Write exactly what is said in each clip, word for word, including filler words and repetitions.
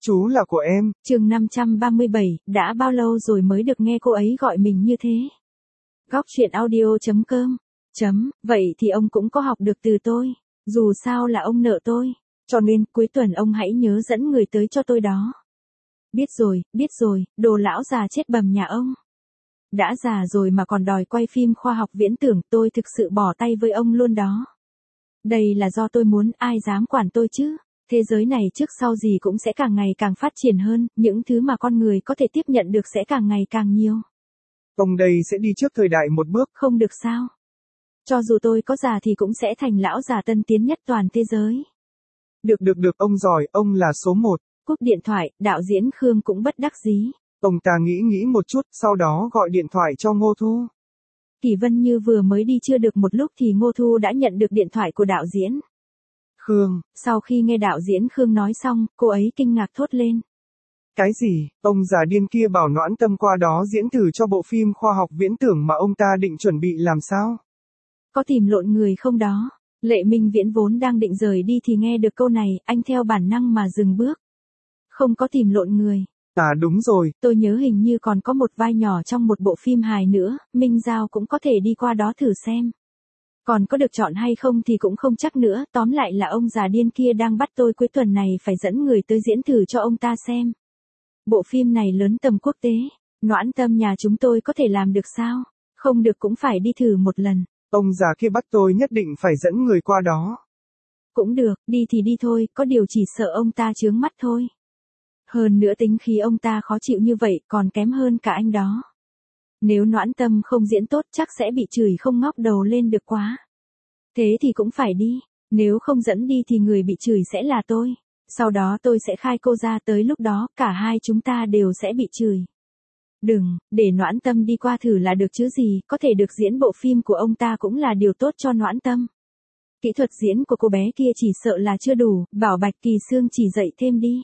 Chú là của em. Chương năm trăm ba mươi bảy, đã bao lâu rồi mới được nghe cô ấy gọi mình như thế? Góc truyện audio chấm com. Chấm, vậy thì ông cũng có học được từ tôi. Dù sao là ông nợ tôi. Cho nên, cuối tuần ông hãy nhớ dẫn người tới cho tôi đó. Biết rồi, biết rồi, đồ lão già chết bầm nhà ông. Đã già rồi mà còn đòi quay phim khoa học viễn tưởng, tôi thực sự bỏ tay với ông luôn đó. Đây là do tôi muốn, ai dám quản tôi chứ. Thế giới này trước sau gì cũng sẽ càng ngày càng phát triển hơn, những thứ mà con người có thể tiếp nhận được sẽ càng ngày càng nhiều. Ông đây sẽ đi trước thời đại một bước. Không được sao? Cho dù tôi có già thì cũng sẽ thành lão già tân tiến nhất toàn thế giới. Được được được, ông giỏi, ông là số một. Cúp điện thoại, đạo diễn Khương cũng bất đắc dĩ. Ông ta nghĩ nghĩ một chút, sau đó gọi điện thoại cho Ngô Thu. Kỳ Vân Như vừa mới đi chưa được một lúc thì Ngô Thu đã nhận được điện thoại của đạo diễn Khương. Sau khi nghe đạo diễn Khương nói xong, cô ấy kinh ngạc thốt lên. Cái gì, ông già điên kia bảo Noãn Tâm qua đó diễn thử cho bộ phim khoa học viễn tưởng mà ông ta định chuẩn bị làm sao? Có tìm lộn người không đó? Lệ Minh Viễn vốn đang định rời đi thì nghe được câu này, anh theo bản năng mà dừng bước. Không có tìm lộn người. À đúng rồi. Tôi nhớ hình như còn có một vai nhỏ trong một bộ phim hài nữa, Minh Giao cũng có thể đi qua đó thử xem. Còn có được chọn hay không thì cũng không chắc nữa, tóm lại là ông già điên kia đang bắt tôi cuối tuần này phải dẫn người tới diễn thử cho ông ta xem. Bộ phim này lớn tầm quốc tế, Noãn Tâm nhà chúng tôi có thể làm được sao? Không được cũng phải đi thử một lần. Ông già kia bắt tôi nhất định phải dẫn người qua đó. Cũng được, đi thì đi thôi, có điều chỉ sợ ông ta chướng mắt thôi. Hơn nữa tính khí ông ta khó chịu như vậy còn kém hơn cả anh đó. Nếu Noãn Tâm không diễn tốt chắc sẽ bị chửi không ngóc đầu lên được quá. Thế thì cũng phải đi, nếu không dẫn đi thì người bị chửi sẽ là tôi. Sau đó tôi sẽ khai cô ra, tới lúc đó cả hai chúng ta đều sẽ bị chửi. Đừng, để Noãn Tâm đi qua thử là được chứ gì, có thể được diễn bộ phim của ông ta cũng là điều tốt cho Noãn Tâm. Kỹ thuật diễn của cô bé kia chỉ sợ là chưa đủ, bảo Bạch Kỳ Sương chỉ dạy thêm đi.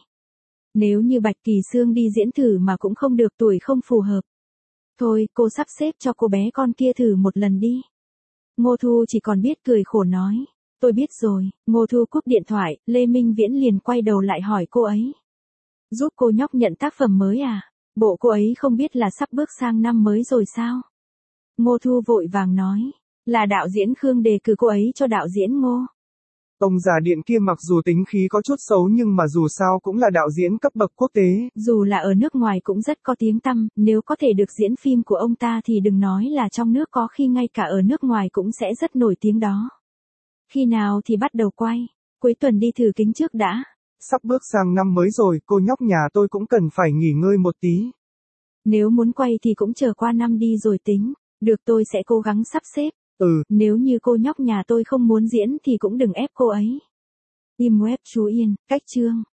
Nếu như Bạch Kỳ Sương đi diễn thử mà cũng không được, tuổi không phù hợp. Thôi, cô sắp xếp cho cô bé con kia thử một lần đi. Ngô Thu chỉ còn biết cười khổ nói. Tôi biết rồi. Ngô Thu cúp điện thoại, Lê Minh Viễn liền quay đầu lại hỏi cô ấy. Giúp cô nhóc nhận tác phẩm mới à? Bộ cô ấy không biết là sắp bước sang năm mới rồi sao? Ngô Thu vội vàng nói. Là đạo diễn Khương đề cử cô ấy cho đạo diễn Ngô. Ông già điện kia mặc dù tính khí có chút xấu nhưng mà dù sao cũng là đạo diễn cấp bậc quốc tế. Dù là ở nước ngoài cũng rất có tiếng tăm, nếu có thể được diễn phim của ông ta thì đừng nói là trong nước, có khi ngay cả ở nước ngoài cũng sẽ rất nổi tiếng đó. Khi nào thì bắt đầu quay? Cuối tuần đi thử kính trước đã. Sắp bước sang năm mới rồi, cô nhóc nhà tôi cũng cần phải nghỉ ngơi một tí. Nếu muốn quay thì cũng chờ qua năm đi rồi tính. Được, tôi sẽ cố gắng sắp xếp. Ừ. Nếu như cô nhóc nhà tôi không muốn diễn thì cũng đừng ép cô ấy. Im web chú Yên, cách chương.